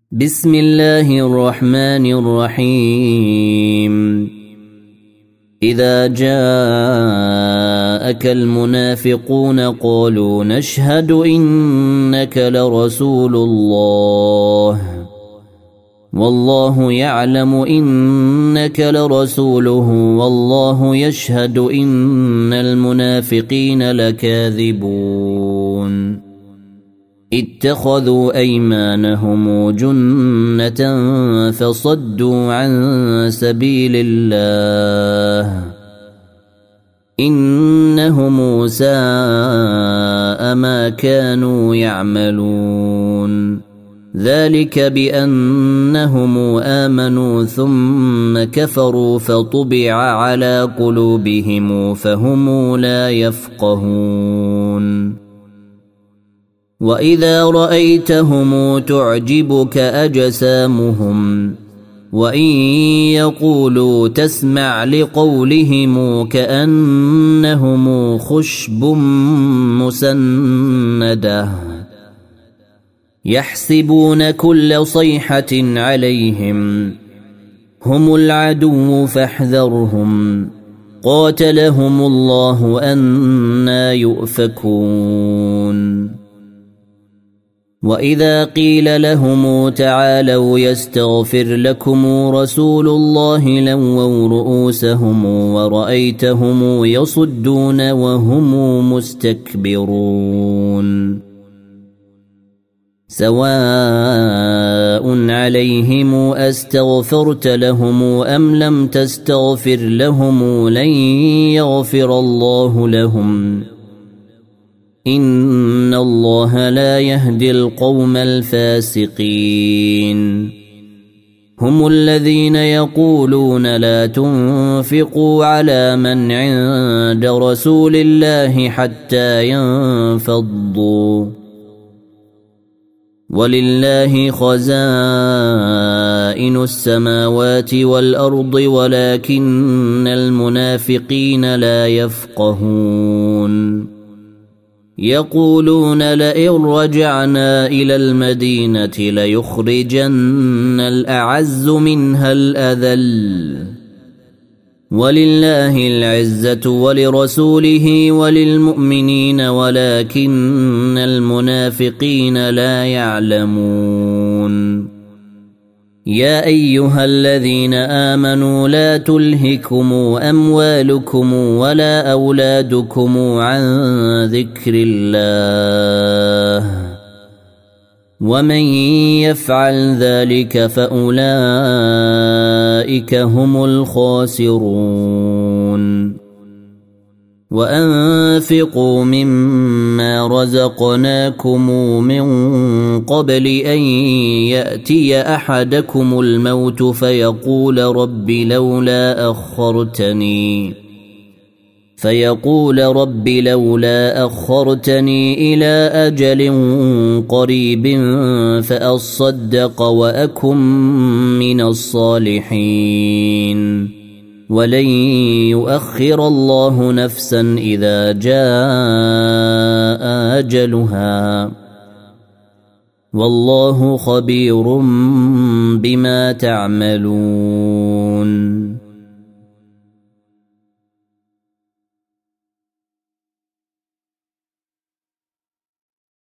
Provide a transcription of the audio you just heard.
بسم الله الرحمن الرحيم. إذا جاءك المنافقون قالوا نشهد إنك لرسول الله والله يعلم إنك لرسوله والله يشهد إن المنافقين لكاذبون. اتخذوا أيمانهم جنة فصدوا عن سبيل الله إنهم ساء ما كانوا يعملون. ذلك بأنهم آمنوا ثم كفروا فطبع على قلوبهم فهم لا يفقهون. وإذا رأيتهم تعجبك أجسامهم وإن يقولوا تسمع لقولهم كأنهم خشب مسندة يحسبون كل صيحة عليهم هم العدو فاحذرهم قاتلهم الله أنى يؤفكون. وإذا قيل لهم تعالوا يستغفر لكم رسول الله لووا رؤوسهم ورأيتهم يصدون وهم مستكبرون. سواء عليهم أستغفرت لهم أم لم تستغفر لهم لن يغفر الله لهم إن الله لا يهدي القوم الفاسقين. هم الذين يقولون لا تنفقوا على من عند رسول الله حتى ينفضوا ولله خزائن السماوات والأرض ولكن المنافقين لا يفقهون. يقولون لئن رجعنا إلى المدينة ليخرجن الأعز منها الأذل ولله العزة ولرسوله وللمؤمنين ولكن المنافقين لا يعلمون. يا أيها الذين آمنوا لا تلهكم أموالكم ولا أولادكم عن ذكر الله ومن يفعل ذلك فأولئك هم الخاسرون. وأنفقوا مما رزقناكم من قبل أن يأتي أحدكم الموت فيقول رب لولا أخرتني إلى أجل قريب فأصدق وأكن من الصالحين ولن يؤخر الله نفسا إذا جاء أجلها والله خبير بما تعملون.